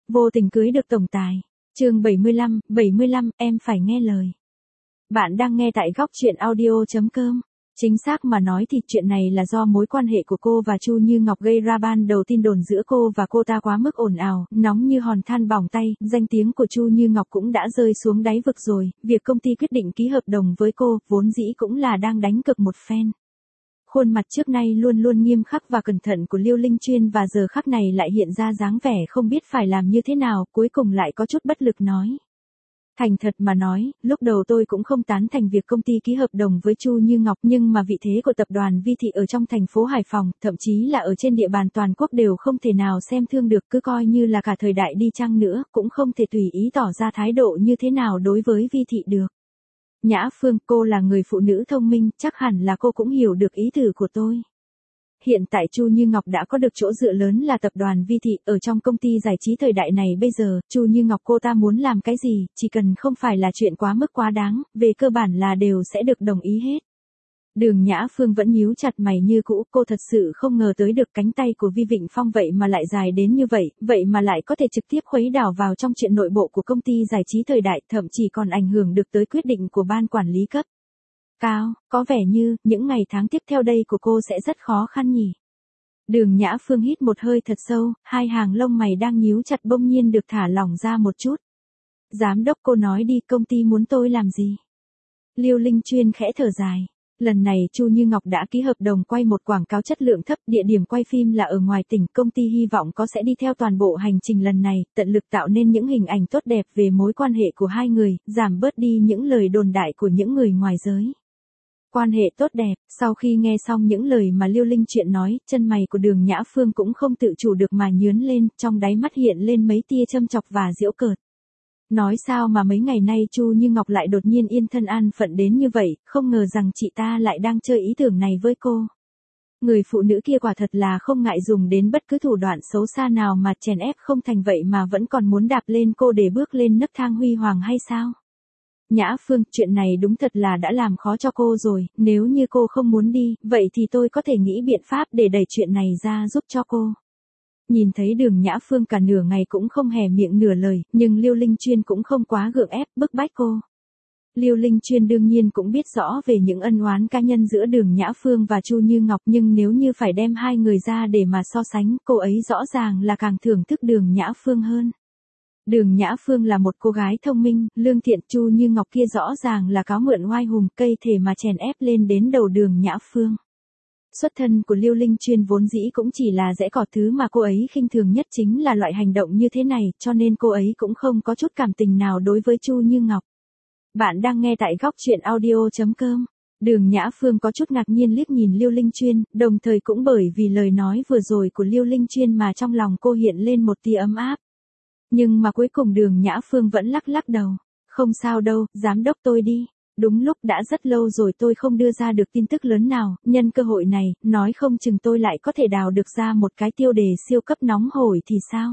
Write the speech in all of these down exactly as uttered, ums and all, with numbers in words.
Vô tình cưới được tổng tài. Chương bảy mươi lăm, bảy mươi lăm, em phải nghe lời. Bạn đang nghe tại góc truyện audio chấm com. Chính xác mà nói thì chuyện này là do mối quan hệ của cô và Chu Như Ngọc gây ra. Ban đầu tin đồn giữa cô và cô ta quá mức ồn ào, nóng như hòn than bỏng tay, danh tiếng của Chu Như Ngọc cũng đã rơi xuống đáy vực rồi. Việc công ty quyết định ký hợp đồng với cô, vốn dĩ cũng là đang đánh cược một phen. Khuôn mặt trước nay luôn luôn nghiêm khắc và cẩn thận của Liêu Linh Chuyên và giờ khắc này lại hiện ra dáng vẻ không biết phải làm như thế nào, cuối cùng lại có chút bất lực nói. Thành thật mà nói, lúc đầu tôi cũng không tán thành việc công ty ký hợp đồng với Chu Như Ngọc, nhưng mà vị thế của tập đoàn Vi Thị ở trong thành phố Hải Phòng, thậm chí là ở trên địa bàn toàn quốc đều không thể nào xem thương được, cứ coi như là cả thời đại đi chăng nữa, cũng không thể tùy ý tỏ ra thái độ như thế nào đối với Vi Thị được. Nhã Phương, cô là người phụ nữ thông minh, chắc hẳn là cô cũng hiểu được ý tưởng của tôi. Hiện tại Chu Như Ngọc đã có được chỗ dựa lớn là tập đoàn Vi Thị, ở trong công ty giải trí thời đại này bây giờ, Chu Như Ngọc cô ta muốn làm cái gì, chỉ cần không phải là chuyện quá mức quá đáng, về cơ bản là đều sẽ được đồng ý hết. Đường Nhã Phương vẫn nhíu chặt mày như cũ, cô thật sự không ngờ tới được cánh tay của Vi Vịnh Phong vậy mà lại dài đến như vậy, vậy mà lại có thể trực tiếp khuấy đảo vào trong chuyện nội bộ của công ty giải trí thời đại, thậm chí còn ảnh hưởng được tới quyết định của ban quản lý cấp cao, có vẻ như, những ngày tháng tiếp theo đây của cô sẽ rất khó khăn nhỉ. Đường Nhã Phương hít một hơi thật sâu, hai hàng lông mày đang nhíu chặt bỗng nhiên được thả lỏng ra một chút. Giám đốc, cô nói đi, công ty muốn tôi làm gì? Liêu Linh Chuyên khẽ thở dài. Lần này Chu Như Ngọc đã ký hợp đồng quay một quảng cáo chất lượng thấp, địa điểm quay phim là ở ngoài tỉnh, công ty hy vọng có sẽ đi theo toàn bộ hành trình lần này, tận lực tạo nên những hình ảnh tốt đẹp về mối quan hệ của hai người, giảm bớt đi những lời đồn đại của những người ngoài giới. Quan hệ tốt đẹp, sau khi nghe xong những lời mà Liêu Linh Chuyện nói, chân mày của Đường Nhã Phương cũng không tự chủ được mà nhướng lên, trong đáy mắt hiện lên mấy tia châm chọc và giễu cợt. Nói sao mà mấy ngày nay Chu Như Ngọc lại đột nhiên yên thân an phận đến như vậy, không ngờ rằng chị ta lại đang chơi ý tưởng này với cô. Người phụ nữ kia quả thật là không ngại dùng đến bất cứ thủ đoạn xấu xa nào mà chèn ép không thành, vậy mà vẫn còn muốn đạp lên cô để bước lên nấc thang huy hoàng hay sao? Nhã Phương, chuyện này đúng thật là đã làm khó cho cô rồi, nếu như cô không muốn đi, vậy thì tôi có thể nghĩ biện pháp để đẩy chuyện này ra giúp cho cô. Nhìn thấy Đường Nhã Phương cả nửa ngày cũng không hé miệng nửa lời, nhưng Liêu Linh Chuyên cũng không quá gượng ép, bức bách cô. Liêu Linh Chuyên đương nhiên cũng biết rõ về những ân oán cá nhân giữa Đường Nhã Phương và Chu Như Ngọc, nhưng nếu như phải đem hai người ra để mà so sánh, cô ấy rõ ràng là càng thưởng thức Đường Nhã Phương hơn. Đường Nhã Phương là một cô gái thông minh, lương thiện, Chu Như Ngọc kia rõ ràng là cáo mượn oai hùng, cây thể mà chèn ép lên đến đầu Đường Nhã Phương. Xuất thân của Liêu Linh Chuyên vốn dĩ cũng chỉ là rễ cỏ, thứ mà cô ấy khinh thường nhất chính là loại hành động như thế này, cho nên cô ấy cũng không có chút cảm tình nào đối với Chu Như Ngọc. Bạn đang nghe tại góc truyện audio chấm com. Đường Nhã Phương có chút ngạc nhiên liếc nhìn Liêu Linh Chuyên, đồng thời cũng bởi vì lời nói vừa rồi của Liêu Linh Chuyên mà trong lòng cô hiện lên một tia ấm áp. Nhưng mà cuối cùng Đường Nhã Phương vẫn lắc lắc đầu. Không sao đâu, giám đốc, tôi đi. Đúng lúc đã rất lâu rồi tôi không đưa ra được tin tức lớn nào, nhân cơ hội này, nói không chừng tôi lại có thể đào được ra một cái tiêu đề siêu cấp nóng hổi thì sao?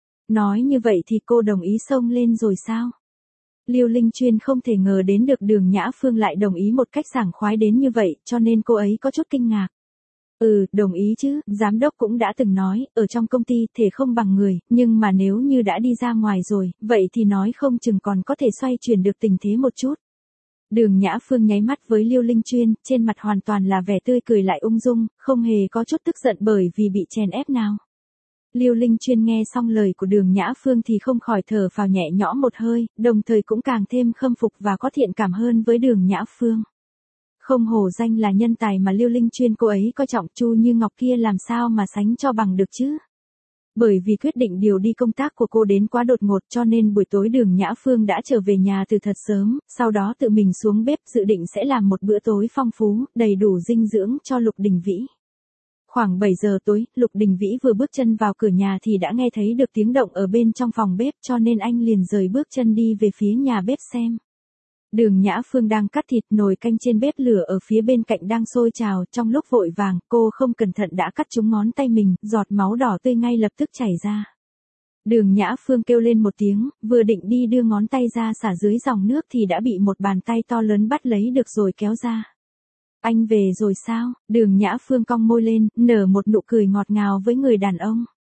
Nói như vậy thì cô đồng ý xông lên rồi sao? Liêu Linh Chuyên không thể ngờ đến được Đường Nhã Phương lại đồng ý một cách sảng khoái đến như vậy, cho nên cô ấy có chút kinh ngạc. Ừ, đồng ý chứ, giám đốc cũng đã từng nói, ở trong công ty thể không bằng người, nhưng mà nếu như đã đi ra ngoài rồi, vậy thì nói không chừng còn có thể xoay chuyển được tình thế một chút. Đường Nhã Phương nháy mắt với Liêu Linh Chuyên, trên mặt hoàn toàn là vẻ tươi cười lại ung dung, không hề có chút tức giận bởi vì bị chèn ép nào. Liêu Linh Chuyên nghe xong lời của Đường Nhã Phương thì không khỏi thở phào nhẹ nhõm một hơi, đồng thời cũng càng thêm khâm phục và có thiện cảm hơn với Đường Nhã Phương. Không hổ danh là nhân tài mà Liêu Linh Chuyên cô ấy coi trọng, Chu Như Ngọc kia làm sao mà sánh cho bằng được chứ. Bởi vì quyết định điều đi công tác của cô đến quá đột ngột cho nên buổi tối Đường Nhã Phương đã trở về nhà từ thật sớm, sau đó tự mình xuống bếp dự định sẽ làm một bữa tối phong phú, đầy đủ dinh dưỡng cho Lục Đình Vĩ. Khoảng bảy giờ tối, Lục Đình Vĩ vừa bước chân vào cửa nhà thì đã nghe thấy được tiếng động ở bên trong phòng bếp, cho nên anh liền rời bước chân đi về phía nhà bếp xem. Đường Nhã Phương đang cắt thịt, nồi canh trên bếp lửa ở phía bên cạnh đang sôi trào, trong lúc vội vàng, cô không cẩn thận đã cắt trúng ngón tay mình, giọt máu đỏ tươi ngay lập tức chảy ra. Đường Nhã Phương kêu lên một tiếng, vừa định đi đưa ngón tay ra xả dưới dòng nước thì đã bị một bàn tay to lớn bắt lấy được rồi kéo ra. Anh về rồi sao? Đường Nhã Phương cong môi lên, nở một nụ cười ngọt ngào với người đàn ông.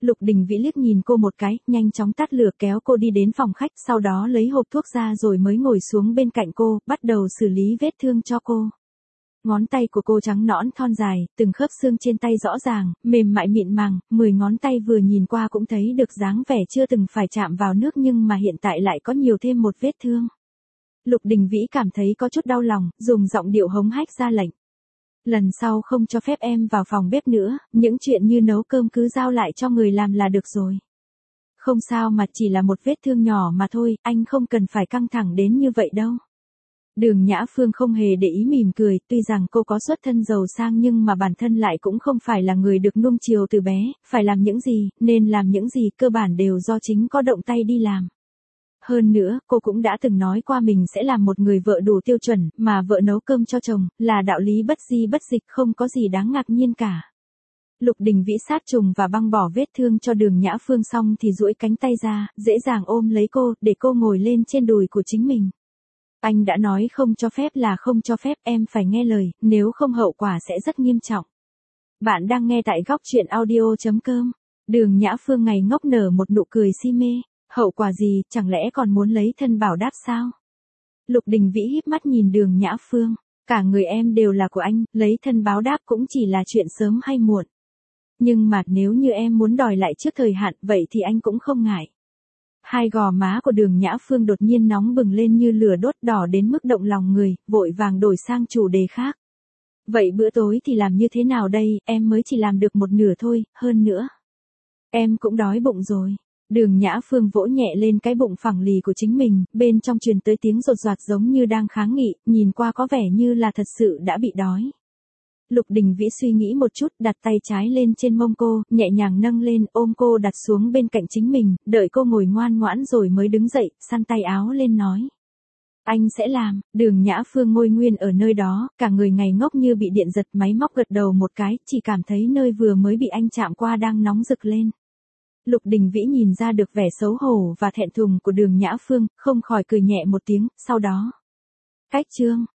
Lục Đình Vĩ liếc nhìn cô một cái, nhanh chóng tắt lửa kéo cô đi đến phòng khách, sau đó lấy hộp thuốc ra rồi mới ngồi xuống bên cạnh cô, bắt đầu xử lý vết thương cho cô. Ngón tay của cô trắng nõn thon dài, từng khớp xương trên tay rõ ràng, mềm mại mịn màng, mười ngón tay vừa nhìn qua cũng thấy được dáng vẻ chưa từng phải chạm vào nước nhưng mà hiện tại lại có nhiều thêm một vết thương. Lục Đình Vĩ cảm thấy có chút đau lòng, dùng giọng điệu hống hách ra lệnh. Lần sau không cho phép em vào phòng bếp nữa, những chuyện như nấu cơm cứ giao lại cho người làm là được rồi. Không sao mà chỉ là một vết thương nhỏ mà thôi, anh không cần phải căng thẳng đến như vậy đâu. Đường Nhã Phương không hề để ý mỉm cười, tuy rằng cô có xuất thân giàu sang nhưng mà bản thân lại cũng không phải là người được nuông chiều từ bé, phải làm những gì, nên làm những gì cơ bản đều do chính có động tay đi làm. Hơn nữa, cô cũng đã từng nói qua mình sẽ làm một người vợ đủ tiêu chuẩn, mà vợ nấu cơm cho chồng, là đạo lý bất di bất dịch, không có gì đáng ngạc nhiên cả. Lục Đình Vĩ sát trùng và băng bỏ vết thương cho Đường Nhã Phương xong thì duỗi cánh tay ra, dễ dàng ôm lấy cô, để cô ngồi lên trên đùi của chính mình. Anh đã nói không cho phép là không cho phép, em phải nghe lời, nếu không hậu quả sẽ rất nghiêm trọng. Bạn đang nghe tại góc truyện audio chấm com. Đường Nhã Phương ngày ngốc nở một nụ cười si mê. Hậu quả gì, chẳng lẽ còn muốn lấy thân bảo đáp sao? Lục Đình Vĩ híp mắt nhìn Đường Nhã Phương. Cả người em đều là của anh, lấy thân báo đáp cũng chỉ là chuyện sớm hay muộn. Nhưng mà nếu như em muốn đòi lại trước thời hạn, vậy thì anh cũng không ngại. Hai gò má của Đường Nhã Phương đột nhiên nóng bừng lên như lửa đốt, đỏ đến mức động lòng người, vội vàng đổi sang chủ đề khác. Vậy bữa tối thì làm như thế nào đây, em mới chỉ làm được một nửa thôi, hơn nữa. Em cũng đói bụng rồi. Đường Nhã Phương vỗ nhẹ lên cái bụng phẳng lì của chính mình, bên trong truyền tới tiếng rột rạt giống như đang kháng nghị, nhìn qua có vẻ như là thật sự đã bị đói. Lục Đình Vĩ suy nghĩ một chút, đặt tay trái lên trên mông cô, nhẹ nhàng nâng lên, ôm cô đặt xuống bên cạnh chính mình, đợi cô ngồi ngoan ngoãn rồi mới đứng dậy, săn tay áo lên nói. Anh sẽ làm. Đường Nhã Phương ngồi nguyên ở nơi đó, cả người ngây ngốc như bị điện giật, máy móc gật đầu một cái, chỉ cảm thấy nơi vừa mới bị anh chạm qua đang nóng rực lên. Lục Đình Vĩ nhìn ra được vẻ xấu hổ và thẹn thùng của Đường Nhã Phương, không khỏi cười nhẹ một tiếng, sau đó. Cách chương.